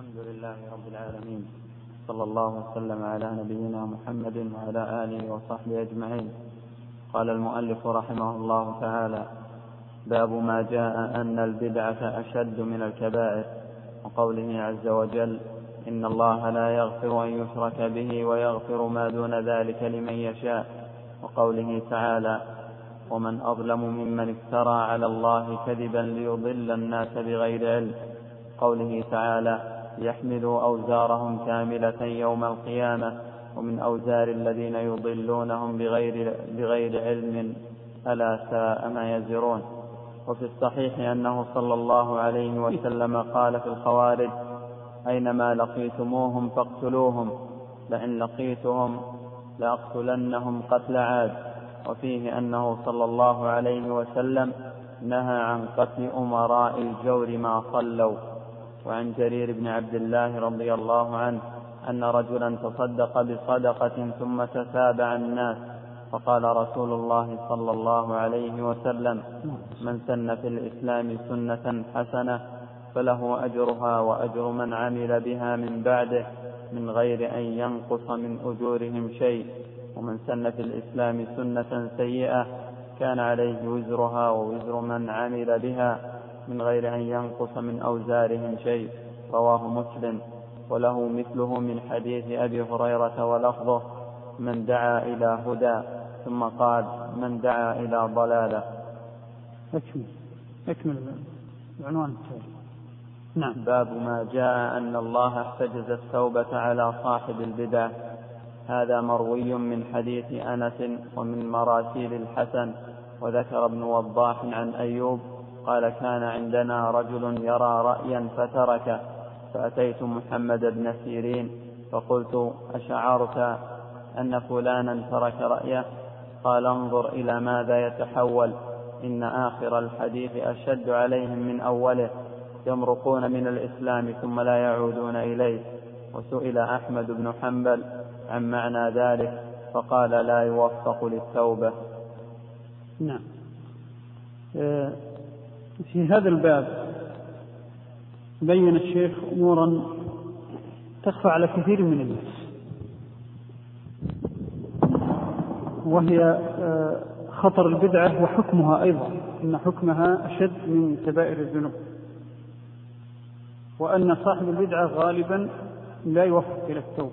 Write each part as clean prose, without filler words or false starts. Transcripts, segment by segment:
الحمد لله رب العالمين، صلى الله وسلم على نبينا محمد وعلى آله وصحبه أجمعين. قال المؤلف رحمه الله تعالى: باب ما جاء أن البدعة أشد من الكبائر، وقوله عز وجل: إن الله لا يغفر أن يشرك به ويغفر ما دون ذلك لمن يشاء، وقوله تعالى: ومن أظلم ممن افترى على الله كذبا ليضل الناس بغير علم، قوله تعالى: يحملوا أوزارهم كاملة يوم القيامة ومن أوزار الذين يضلونهم بغير علم ألا ساء ما يزرون. وفي الصحيح أنه صلى الله عليه وسلم قال في الخوارج: أينما لقيتموهم فاقتلوهم، لئن لقيتهم لأقتلنهم قتل عاد. وفيه أنه صلى الله عليه وسلم نهى عن قتل أمراء الجور ما صلوا. وعن جرير بن عبد الله رضي الله عنه أن رجلا تصدق بصدقة ثم تتابع الناس، فقال رسول الله صلى الله عليه وسلم: من سن في الإسلام سنة حسنة فله أجرها وأجر من عمل بها من بعده من غير أن ينقص من أجورهم شيء، ومن سن في الإسلام سنة سيئة كان عليه وزرها ووزر من عمل بها من غير أن ينقص من أوزارهم شيء. رواه مسلم، وله مثله من حديث أبي هريرة ولفظه: من دعا إلى هدى، ثم قال: من دعا إلى ضلالة. اكمل العنوان. نعم. باب ما جاء أن الله احتجز التوبة على صاحب البدع. هذا مروي من حديث أنس ومن مراسيل الحسن. وذكر ابن وضاح عن أيوب قال: كان عندنا رجل يرى رأيا فترك، فأتيت محمد بن سيرين فقلت: أشعرت أن فلانا ترك رأيه؟ قال: انظر إلى ماذا يتحول، إن آخر الحديث أشد عليهم من أوله، يمرقون من الإسلام ثم لا يعودون إليه. وسئل أحمد بن حنبل عن معنى ذلك فقال: لا يوفق للتوبة. نعم. في هذا الباب بين الشيخ أمورا تخفى على كثير من الناس، وهي خطر البدعة وحكمها أيضا، إن حكمها أشد من كبائر الذنوب، وأن صاحب البدعة غالبا لا يوفق إلى التوبة.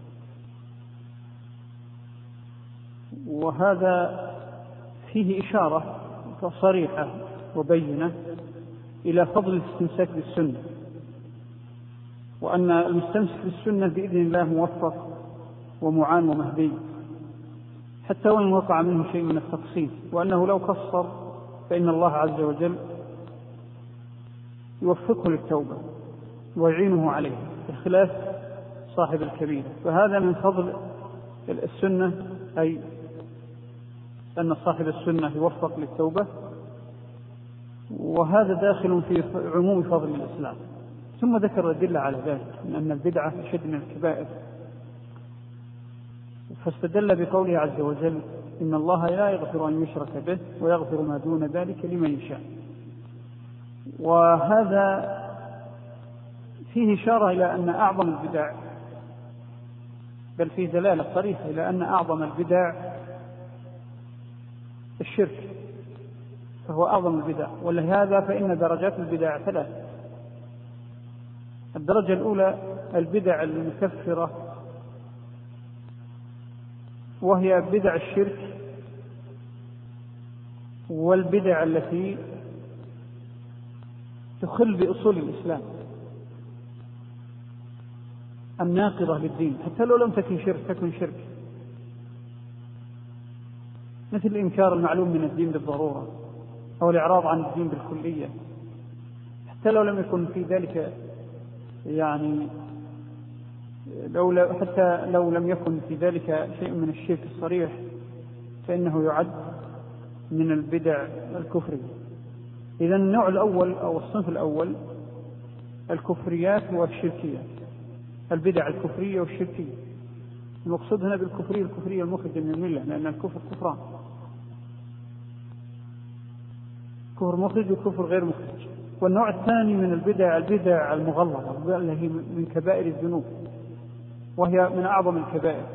وهذا فيه إشارة صريحة وبينة إلى فضل الاستمساك بالسنة، وأن المستمسك بالسنة بإذن الله موفق ومعان ومهدي حتى وإن وقع منه شيء من التقصير، وأنه لو قصر فإن الله عز وجل يوفقه للتوبة ويعينه عليه بخلاف صاحب الكبيرة. فهذا من فضل السنة، أي أن صاحب السنة يوفق للتوبة، وهذا داخل في عموم فضل الإسلام. ثم ذكر الأدلة على ذلك من أن البدعة أشد من الكبائر، فاستدل بقوله عز وجل: إن الله لا يغفر أن يشرك به ويغفر ما دون ذلك لمن يشاء. وهذا فيه إشارة إلى أن أعظم البدع، بل فيه دلالة صريحة إلى أن أعظم البدع الشرك، فهو أعظم البدع. ولهذا فإن درجات البدع ثلاث: الدرجة الأولى البدع المكفرة، وهي بدع الشرك والبدع التي تخل بأصول الإسلام الناقضة للدين، حتى لو لم تكن شرك، مثل إنكار المعلوم من الدين بالضرورة، أو الإعراض عن الدين بالكلية، حتى لو لم يكن في ذلك حتى لو لم يكن في ذلك شيء من الشرك الصريح، فإنه يعد من البدع الكفرية. إذن النوع الأول أو الصنف الأول الكفريات والشركيات، البدع الكفرية والشركية. المقصود هنا بالكفرية المخرجة من الملة، لأن الكفر كفران: كفر مخرج وكفر غير مخرج. والنوع الثاني من البدع المغلظة التي من كبائر الذنوب، وهي من أعظم الكبائر.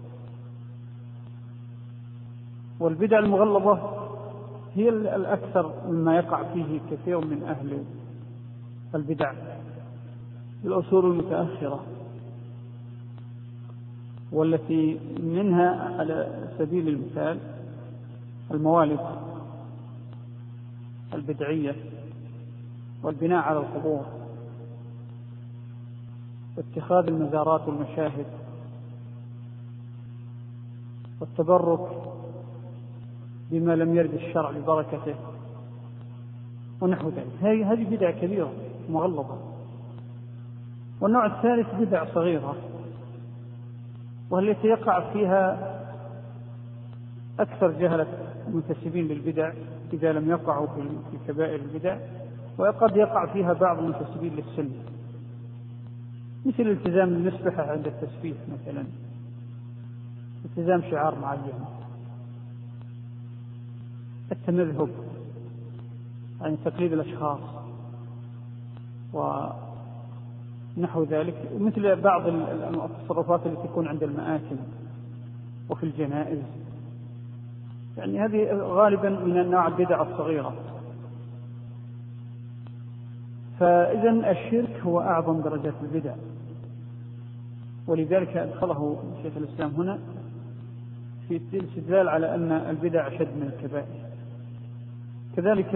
والبدع المغلظة هي الأكثر مما يقع فيه كثير من أهل البدع الأصول المتأخرة، والتي منها على سبيل المثال الموالد البدعية، والبناء على القبور، واتخاذ المزارات والمشاهد، والتبرك بما لم يرد الشرع ببركته ونحو ذلك. هذه بدع كبيرة مغلظة. والنوع الثالث بدع صغيرة، والتي يقع فيها أكثر جهلة المنتسبين للبدع إذا لم يقعوا في كبائر البدع، وقد يقع فيها بعض المنتسبين للسنة، مثل التزام المسبحة عند التسبيح مثلا، التزام شعار معين، التمذهب عن تقليد الأشخاص ونحو ذلك، مثل بعض التصرفات التي تكون عند المآتم وفي الجنائز. يعني هذه غالبا من أنواع البدع الصغيرة. فإذا الشرك هو أعظم درجات البدع، ولذلك أدخله شيخ الإسلام هنا في الاستدلال على أن البدع أشد من الكبائر. كذلك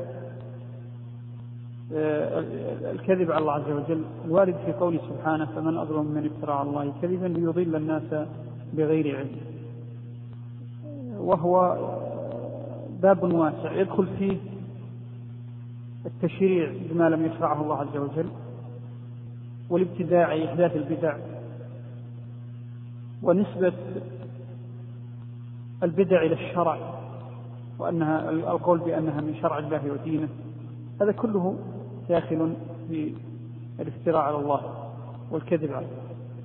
الكذب على الله عز وجل، الوارد في قوله سبحانه: فمن أظلم من افترى على الله كذبا ليضل الناس بغير علم. وهو باب واسع يدخل فيه التشريع بما لم يشرعه الله عز وجل، والابتداع إحداث البدع، ونسبة البدع إلى الشرع، وأنها القول بأنها من شرع الله ودينه. هذا كله داخل في الافتراء على الله والكذب عليه.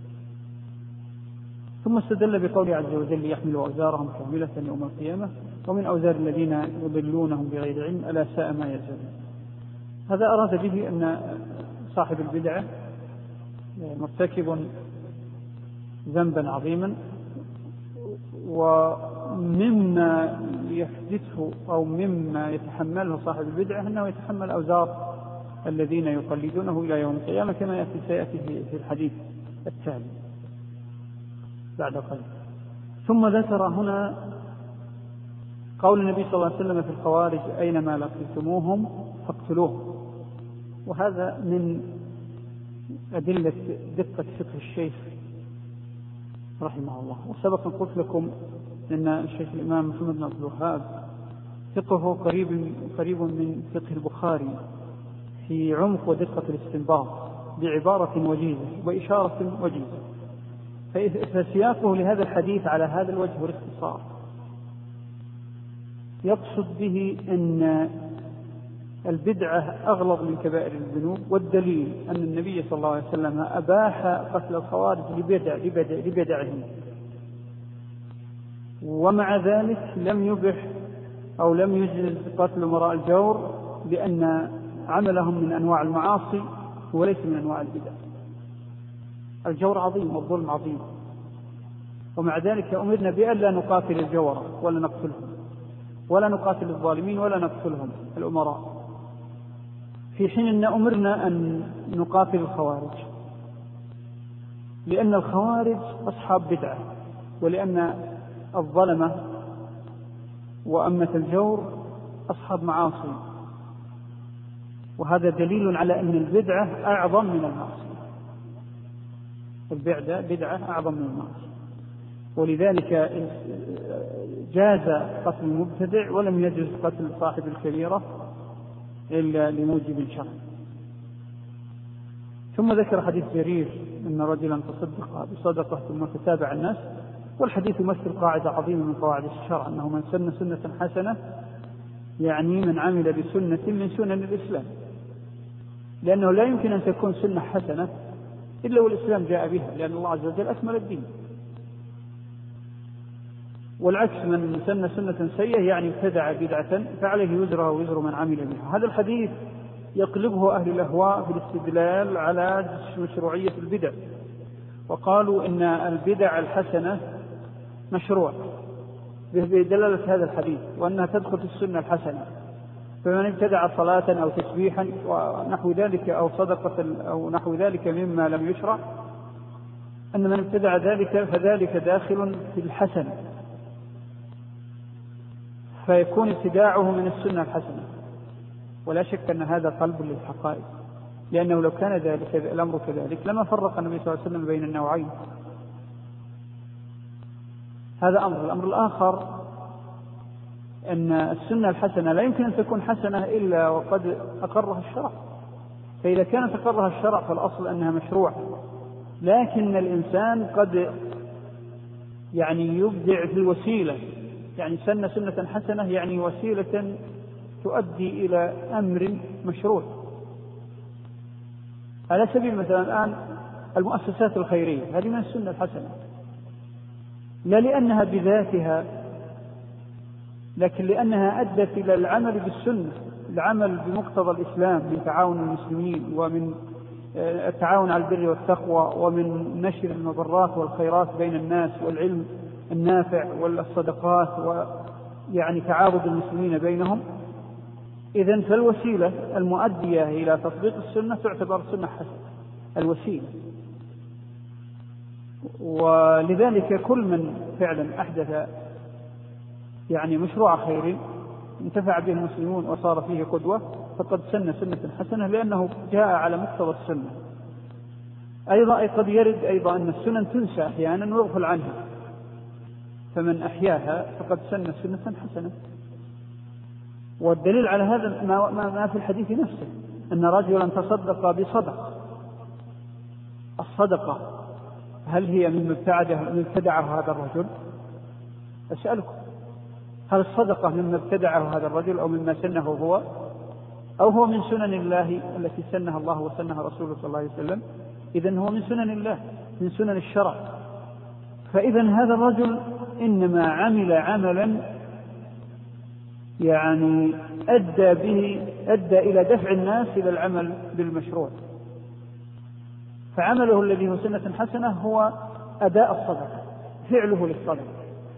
ثم استدل بقوله عز وجل: ليحملوا أوزارهم كاملة يوم القيامة ومن أوزار الذين يضلونهم بغير علم ألا ساء ما يزرون. هذا أراد به أن صاحب البدعة مرتكب ذنبا عظيما، ومما يحدثه أو مما يتحمله صاحب البدعة أنه يتحمل أوزار الذين يقلدونه إلى يوم القيامة، كما سيأتي في الحديث التالي بعد قليل. ثم ذكر هنا قول النبي صلى الله عليه وسلم في الخوارج: أينما لقيتموهم فاقتلوهم. وهذا من أدلة دقة فقه الشيخ رحمه الله. وسبق قلت لكم أن الشيخ الإمام محمد بن عبد الوهاب فقهه قريب من فقه البخاري في عمق ودقة الاستنباط بعبارة وجيزة وإشارة وجيزة. فسياقه لهذا الحديث على هذا الوجه والاختصار يقصد به أن البدعة أغلظ من كبائر الذنوب، والدليل أن النبي صلى الله عليه وسلم أباح قتل الخوارج لبدعهم، ومع ذلك لم يبح أو لم يجلس قتل أمراء الجور، لأن عملهم من أنواع المعاصي وليس من أنواع البدع. الجور عظيم والظلم عظيم، ومع ذلك أمرنا بأن لا نقاتل الجورة ولا نقتلهم، ولا نقاتل الظالمين ولا نقتلهم الأمراء، في حين أن أمرنا أن نقاتل الخوارج، لأن الخوارج أصحاب بدعة، ولأن الظلمة وأمة الجور أصحاب معاصي. وهذا دليل على أن البدعة أعظم من المعصية. بدعة أعظم من المعصية، ولذلك جاز قتل المبتدع ولم يجوز قتل صاحب الكبيرة إلا لموجب شرعي. ثم ذكر حديث جرير أن رجلا تصدق بصدقة ثم تتابع الناس، والحديث يمثل قاعدة عظيمة من قواعد الشرع، أنه من سن سنة حسنة يعني من عمل بسنة من سنن الإسلام، لأنه لا يمكن أن تكون سنة حسنة إلا والإسلام جاء بها، لأن الله عز وجل أكمل الدين. والعكس، من سن سنة سيئة يعني ابتدع بدعة فعليه وزرها ووزر من عمل بها. هذا الحديث يقلبه أهل الأهواء في الاستدلال على مشروعية البدع، وقالوا إن البدع الحسنة مشروع بدلالة هذا الحديث، وأنها تدخل في السنة الحسنة. فمن ابتدع صلاة أو تسبيحا ونحو ذلك أو صدقة أو نحو ذلك مما لم يشرع، أن من ابتدع ذلك فذلك داخل في الحسن، فيكون ابتداعه من السنة الحسنة. ولا شك أن هذا قلب للحقائق، لأنه لو كان ذلك الأمر كذلك لما فرق النبي صلى الله عليه وسلم بين النوعين. هذا أمر. الأمر الآخر أن السنة الحسنة لا يمكن أن تكون حسنة إلا وقد أقرها الشرع، فإذا كانت أقرها الشرع فالأصل أنها مشروع، لكن الإنسان قد يبدع في الوسيلة، سن سنة حسنة وسيلة تؤدي إلى أمر مشروع. على سبيل مثلا الآن المؤسسات الخيرية هذه من السنة الحسنة، لا لأنها بذاتها، لكن لأنها أدت إلى العمل بالسنة، العمل بمقتضى الإسلام من تعاون المسلمين ومن التعاون على البر والتقوى ومن نشر المضرات والخيرات بين الناس والعلم النافع والصدقات تعارض المسلمين بينهم. إذن فالوسيلة المؤدية إلى تطبيق السنة تعتبر سنة حسنة الوسيلة. ولذلك كل من فعلا أحدث مشروع خير انتفع به المسلمون وصار فيه قدوة فقد سن سنة حسنة، لأنه جاء على مقتضى السنة. أيضا قد يرد أيضا أن السنن تنسى أحيانا ويغفل عنها، فمن أحياها فقد سن سنة حسنة. والدليل على هذا ما في الحديث نفسه، أن رجلا تصدق بصدقة. الصدقة هل هي من ابتدعه هذا الرجل؟ أسألكم، هل الصدقة مما ابتدعه هذا الرجل أو مما سنه هو، أو هو من سنن الله التي سنها الله وسنها رسوله صلى الله عليه وسلم؟ إذن هو من سنن الله، من سنن الشرع. فإذن هذا الرجل إنما عمل عملا أدى إلى دفع الناس إلى العمل بالمشروع، فعمله الذي هو سنة حسنة هو أداء الصدقة، فعله للصدقة،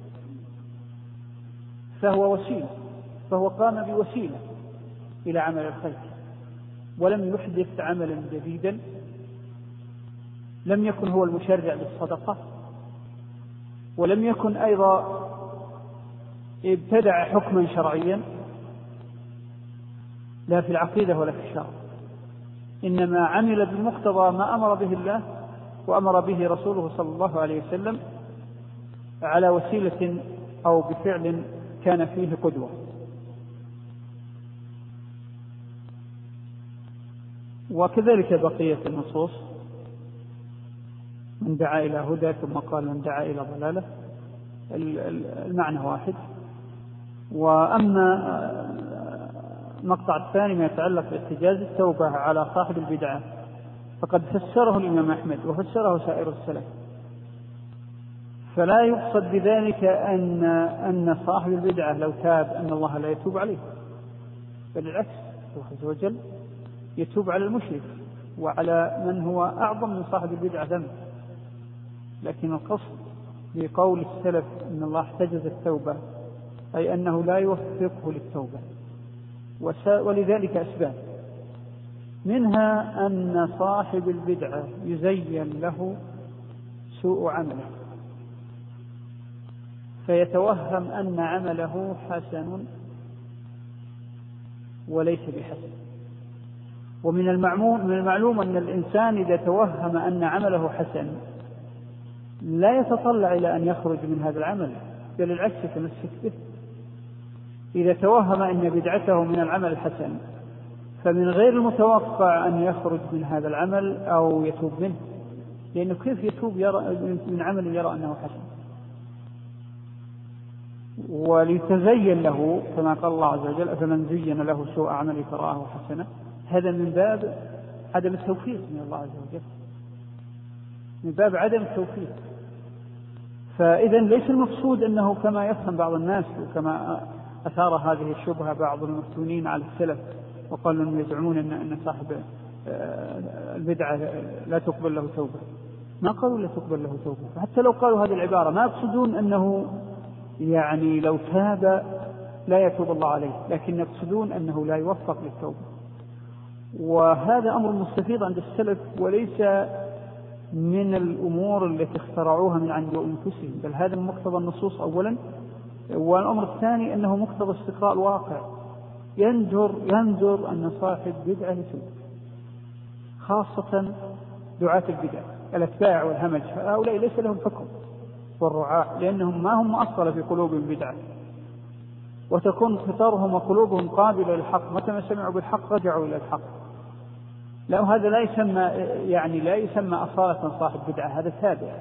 فهو وسيلة، فهو قام بوسيلة إلى عمل الخير، ولم يحدث عملا جديدا، لم يكن هو المشرع للصدقة، ولم يكن أيضا ابتدع حكما شرعيا لا في العقيدة ولا في الشرع، إنما عمل بمقتضى ما أمر به الله وأمر به رسوله صلى الله عليه وسلم على وسيلة أو بفعل كان فيه قدوة. وكذلك بقية النصوص، من دعا إلى هدى ثم قال من دعا إلى ضلالة، المعنى واحد. وأما المقطع الثاني ما يتعلق باحتجاز التوبة على صاحب البدعة فقد فسره الإمام أحمد وفسره سائر السلف، فلا يقصد بذلك أن صاحب البدعة لو تاب أن الله لا يتوب عليه، بل العكس، الله عز وجل يتوب على المشرك وعلى من هو أعظم من صاحب البدعة ذنب. لكن القصد بقول السلف أن الله احتجز التوبة أي أنه لا يوفقه للتوبة، ولذلك أسباب، منها أن صاحب البدعة يزين له سوء عمله فيتوهم أن عمله حسن وليس بحسن. ومن المعلوم أن الإنسان إذا توهم أن عمله حسن لا يتطلع إلى أن يخرج من هذا العمل، بل العكس يتمسك به. إذا توهم أن بدعته من العمل الحسن فمن غير المتوقع أن يخرج من هذا العمل أو يتوب منه، لأنه كيف يتوب من عمل يرى أنه حسن؟ ولتزين له كما قال الله عز وجل فمن زين له سوء عمله فرآه حسنا، هذا من باب عدم التوفيق من الله عز وجل، من باب عدم التوفيق. فإذا ليس المقصود أنه كما يفهم بعض الناس وكما أثار هذه الشبهة بعض المفتونين على السلف وقالوا أنهم يزعمون أن صاحب البدعة لا تقبل له توبة. ما قالوا لا تقبل له توبة، حتى لو قالوا هذه العبارة ما يقصدون أنه يعني لو تاب لا يتوب الله عليه، لكن يقصدون أنه لا يوفق للتوبة. وهذا أمر مستفيض عند السلف، وليس من الأمور التي اخترعوها من عند أنفسهم، بل هذا من مقتضى النصوص أولا. والأمر الثاني أنه مقتضى استقراء الواقع، يندر أن صاحب بدعة يتوب، خاصة دعاة البدع الأتباع والهمج، هؤلاء ليس لهم حكم والرعاة، لأنهم ما هم مؤصلة في قلوبهم بدعة، وتكون خطارهم وقلوبهم قابلة للحق، متى ما سمعوا بالحق رجعوا إلى الحق. لا، هذا لا يسمى أصالة صاحب بدعة، هذا تابع.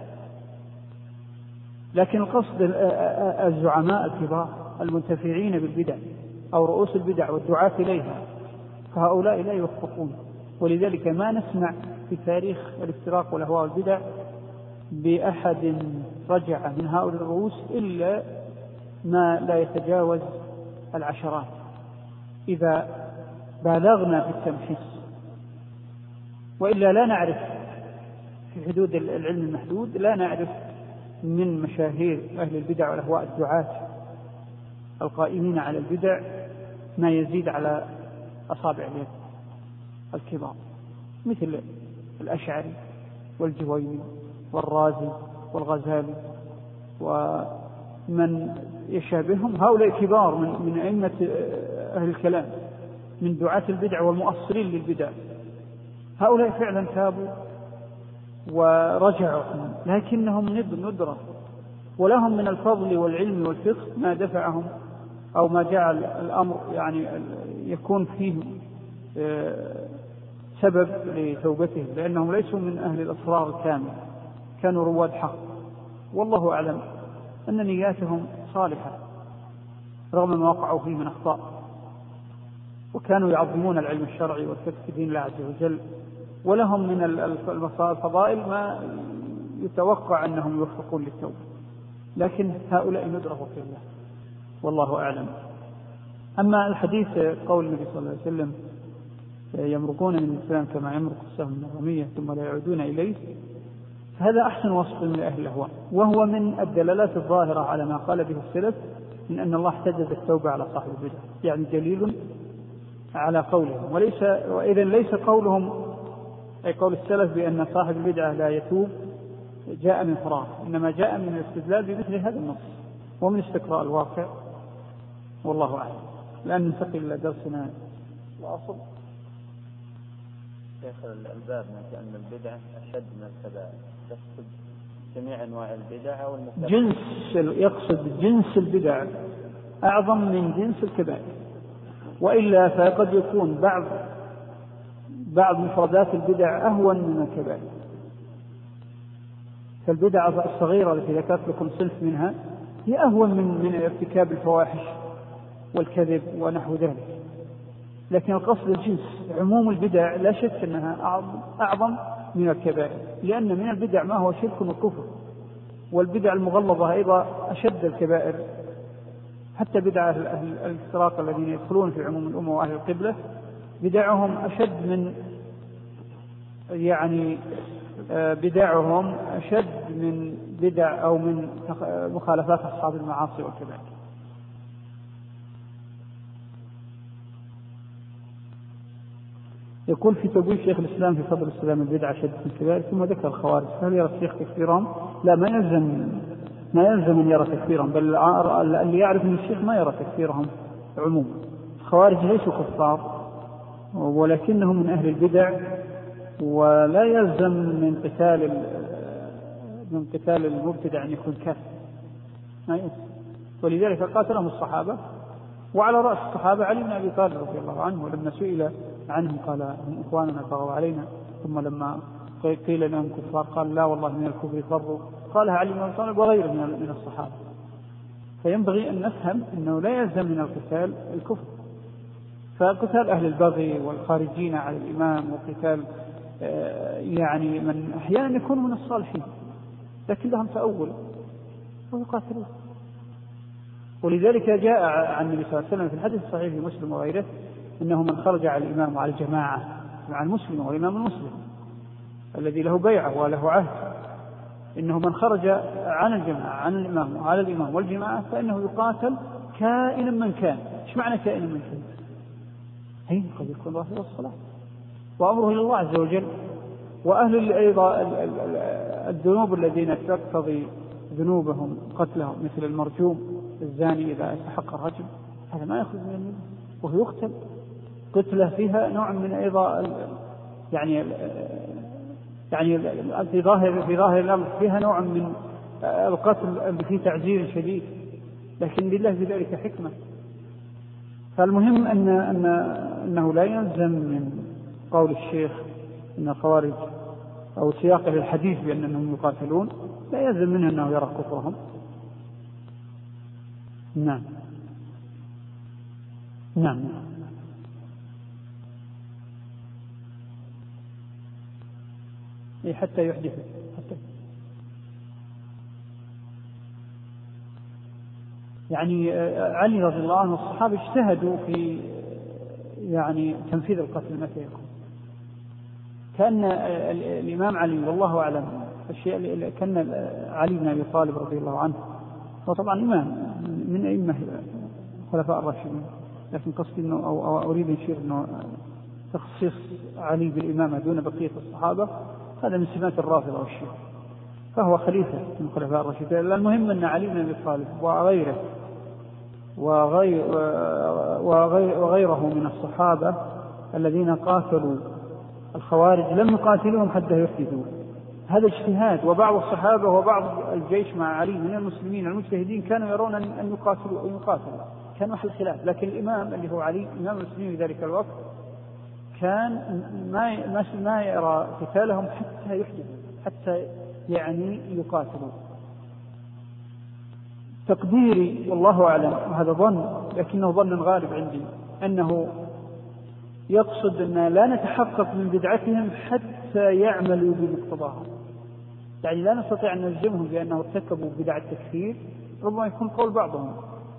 لكن القصد الزعماء الكبار المنتفعين بالبدع أو رؤوس البدع والدعاة إليها، فهؤلاء لا يوفقون. ولذلك ما نسمع في تاريخ الافتراق والأهواء والبدع بأحد رجع من هؤلاء الرؤوس إلا ما لا يتجاوز العشرات إذا بالغنا في التمحيص، وإلا لا نعرف في حدود العلم المحدود، لا نعرف من مشاهير أهل البدع والأهواء الدعاة القائمين على البدع ما يزيد على أصابع اليد الكبار، مثل الأشعري والجويني والرازي والغزالي ومن يشابههم. هؤلاء كبار من أئمة أهل الكلام، من دعاة البدع والمؤصلين للبدع. هؤلاء فعلا تابوا ورجعوا، لكنهم ندرة، ولهم من الفضل والعلم والفقه ما دفعهم أو ما جعل الأمر يعني يكون فيه سبب لتوبتهم، لأنهم ليسوا من أهل الأسرار الكامل، كانوا رواد حق. والله أعلم أن نياتهم صالحة رغم ما وقعوا فيه من أخطاء، وكانوا يعظمون العلم الشرعي والفقه في دين الله عز وجل، ولهم من الفضائل ما يتوقع أنهم يوفقون للتوبة. لكن هؤلاء ندرة في الله، والله أعلم. أما الحديث قول النبي صلى الله عليه وسلم يمرقون من الإسلام كما يمرق السهم من الرمية ثم لا يعودون إليه، هذا أحسن وصف من أهل الأهواء، وهو من الدلالات الظاهرة على ما قال به السلف من أن الله احتجز التوبة على صاحب البدع، يعني دليل على قولهم. وإذا ليس قولهم أي قول السلف بأن صاحب البدعة لا يتوب جاء من فراغ، إنما جاء من الاستدلال بمثل هذا النص ومن استقراء الواقع، والله أعلم. لأن ننتقل إلى درسنا الأصل. شيخ الباب ما كأن البدعة أشد من الكبائر، يقصد جميع أنواع البدع أو يقصد جنس البدع أعظم من جنس الكبائر، وإلا فقد يكون بعض مفردات البدع أهون من الكبائر. فالبدع الصغيرة التي ذكرت لكم صنف منها هي أهون من ارتكاب الفواحش والكذب ونحو ذلك. لكن القصد الجنس، عموم البدع لا شك أنها أعظم من الكبائر، لأن من البدع ما هو شرك وكفر، والبدع المغلظة أيضا أشد الكبائر. حتى بدع الافتراق الذين يدخلون في عموم الأمة وأهل القبلة بدعهم أشد من بدع أو من مخالفات أصحاب المعاصي والكبائر. يقول في تبويب شيخ الإسلام في فضل السلام البدعة شد في الكبائر، ثم ذكر الخوارج، فهل يرى الشيخ تكفيرهم؟ لا، ما يلزم أن يرى تكفيرهم، بل اللي يعرف أن الشيخ ما يرى تكفيرهم عموما. الخوارج ليسوا كفار، ولكنهم من أهل البدع، ولا يلزم من قتال المبتدع أن يكون كافر، ما يلزم. ولذلك قاتلهم الصحابة، وعلى رأس الصحابة علي بن أبي طالب رضي الله عنه، ولما سئل عنهم قال هم إخواننا بغوا علينا، ثم لما قيل لهم كفار قال لا والله من الكفر فروا، قالها علي بن أبي طالب وغيره من الصحابة. فينبغي أن نفهم أنه لا يلزم من القتال الكفر، فقتال أهل البغي والخارجين على الإمام، وقتال من أحيانا يكون من الصالحين لكن لهم تأول ويقاتلون. ولذلك جاء عن النبي صلى الله عليه وسلم في الحديث الصحيح في مسلم وغيره إنه من خرج على الإمام وعلى الجماعة مع المسلم والإمام المسلم الذي له بيعة وله عهد، إنه من خرج عن الجماعة عن الإمام وعلى الإمام والجماعة فإنه يقاتل كائنا من كان. إيش معنى كائنا من كان؟ هي قد يكون رافض الصلاة وأمره إلى الله عز وجل. وأهل أيضا الذنوب الذين تقتضي ذنوبهم قتلهم مثل المرجوم الزاني إذا استحق الرجم هذا ما يخرج من الملة وهو يقتل قتله فيها نوع من أيضا يعني في ظاهر الأمر فيها نوع من القتل اللي فيه تعزير شديد، لكن لله بذلك حكمة. فالمهم أنه لا يلزم من قول الشيخ أن الخوارج أو سياق الحديث بأنهم يقاتلون لا يلزم منه أنه يرى كفرهم. نعم نعم حتى يحدث يعني علي رضي الله عنه الصحابة اجتهدوا في يعني تنفيذ القتل متى يكون. كان الإمام علي والله أعلم الشيء كان علي بن أبي طالب رضي الله عنه هو طبعا إمام من أئمة خلفاء الراشدين، لكن قصدي إنه أو أريد أشير إنه تخصيص علي بالإمامة دون بقية الصحابة هذا من سمات الرافضة والشيعة، فهو خليفة من خلفاء الراشدين. المهم أن علي بن أبي طالب وغيره وغيره من الصحابة الذين قاتلوا الخوارج لم يقاتلوهم حتى يحدثوا. هذا اجتهاد، وبعض الصحابة وبعض الجيش مع علي من المسلمين المجتهدين كانوا يرون أن يقاتلوا كان محل خلاف، لكن الإمام اللي هو علي إمام المسلمين في ذلك الوقت كان ما يرى قتالهم حتى يحدثوا، حتى يعني يقاتلوا. تقديري والله أعلم وهذا ظن لكنه ظن غالب عندي أنه يقصد أن لا نتحقق من بدعتهم حتى يعملوا بمقتضاها، يعني لا نستطيع أن نلزمهم بأنه ارتكبوا بدع التكفير، ربما يكون قول بعضهم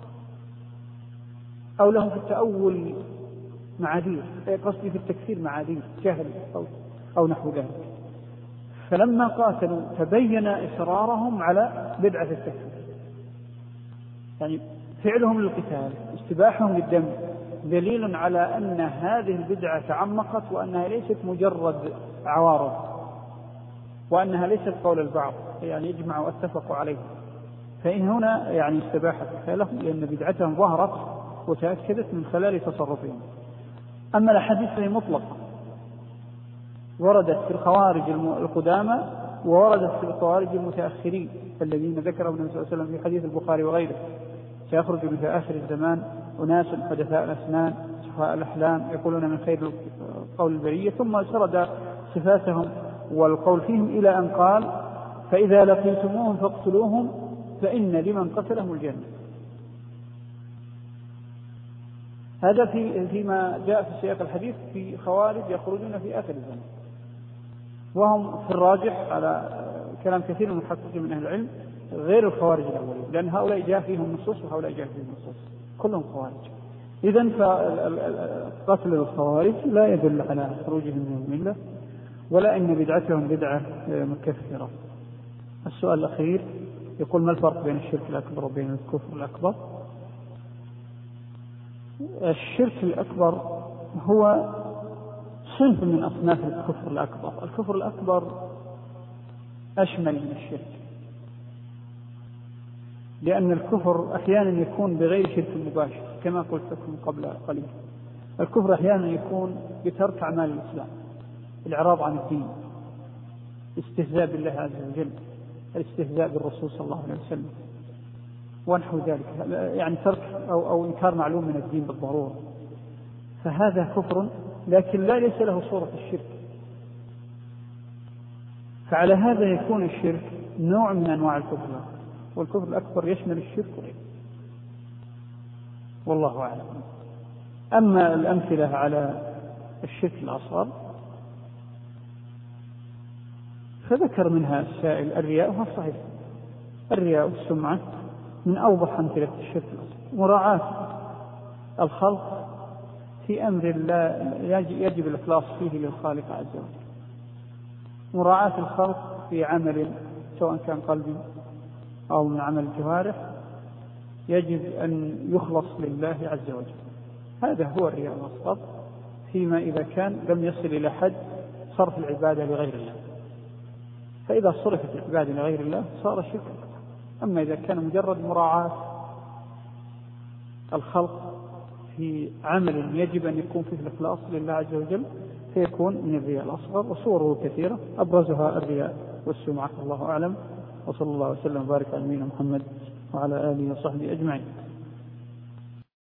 أو لهم في التأول معاذير، قصدي في التكفير معاذير جهل أو نحو ذلك. فلما قاتلوا تبين إصرارهم على بدعة التكفير، يعني فعلهم للقتال استباحهم للدم دليل على أن هذه البدعة تعمقت وأنها ليست مجرد عوارض، وأنها ليست قول البعض يعني يجمعوا واتفقوا عليه. فإن هنا يعني استباحت قتالهم لأن بدعتهم ظهرت وتأكدت من خلال تصرفهم. أما الأحاديث المطلقة وردت في الخوارج القدامى ووردت في الخوارج المتأخرين الذين ذكرهم النبي صلى الله عليه وسلم في حديث البخاري وغيره: سيخرج في آخر الزمان أناس حدثاء الأسنان سفهاء الأحلام يقولون من خير قول البرية، ثم سرد صفاتهم والقول فيهم إلى أن قال: فإذا لقيتموهم فاقتلوهم فإن لمن قتلهم الجنة. هذا فيما جاء في سياق الحديث في خوارج يخرجون في آخر الزمان، وهم في الراجح على كلام كثير من المحققين من أهل العلم غير الخوارج الأولين، لأن هؤلاء جاء فيهم نصوص وهؤلاء جاء فيهم نصوص كلهم خوارج. إذن فقتل الخوارج لا يدل على خروجهم من الملة ولا أن بدعتهم بدعة مكفرة. السؤال الأخير يقول: ما الفرق بين الشرك الأكبر وبين الكفر الأكبر؟ الشرك الأكبر هو صنف من أصناف الكفر الأكبر. الكفر الأكبر أشمل من الشرك، لأن الكفر أحيانا يكون بغير شرك مباشر كما قلت لكم قبل قليل. الكفر أحيانا يكون بترك أعمال الإسلام، الإعراض عن الدين، استهزاء بالله عز وجل، الاستهزاء بالرسول صلى الله عليه وسلم ونحو ذلك، يعني ترك أو إنكار معلوم من الدين بالضرورة، فهذا كفر لكن لا ليس له صورة الشرك. فعلى هذا يكون الشرك نوع من أنواع الكفر، والكفر الأكبر يشمل الشرك والله أعلم. أما الأمثلة على الشرك الأصغر فذكر منها السائل الرياء، وهو صحيح الرياء والسمعة من أوضح أمثلة الشرك الأصغر. مراعاة الخلق في أمر لا يجب الإخلاص فيه للخالق عز وجل. مراعاة الخلق في عمل سواء كان قلبي أو من عمل الجوارح يجب أن يخلص لله عز وجل. هذا هو الرياء الأصغر، فيما إذا كان لم يصل إلى حد صرف العبادة لغير الله، فإذا صرفت العبادة لغير الله صار شركا. أما إذا كان مجرد مراعاة الخلق في عمل يجب أن يكون فيه الإخلاص لله عز وجل فيكون من الرياء الأصغر، وصوره كثيرة أبرزها الرياء والسمعة. الله أعلم، وصلى الله وسلم وبارك على نبينا محمد وعلى آله وصحبه أجمعين.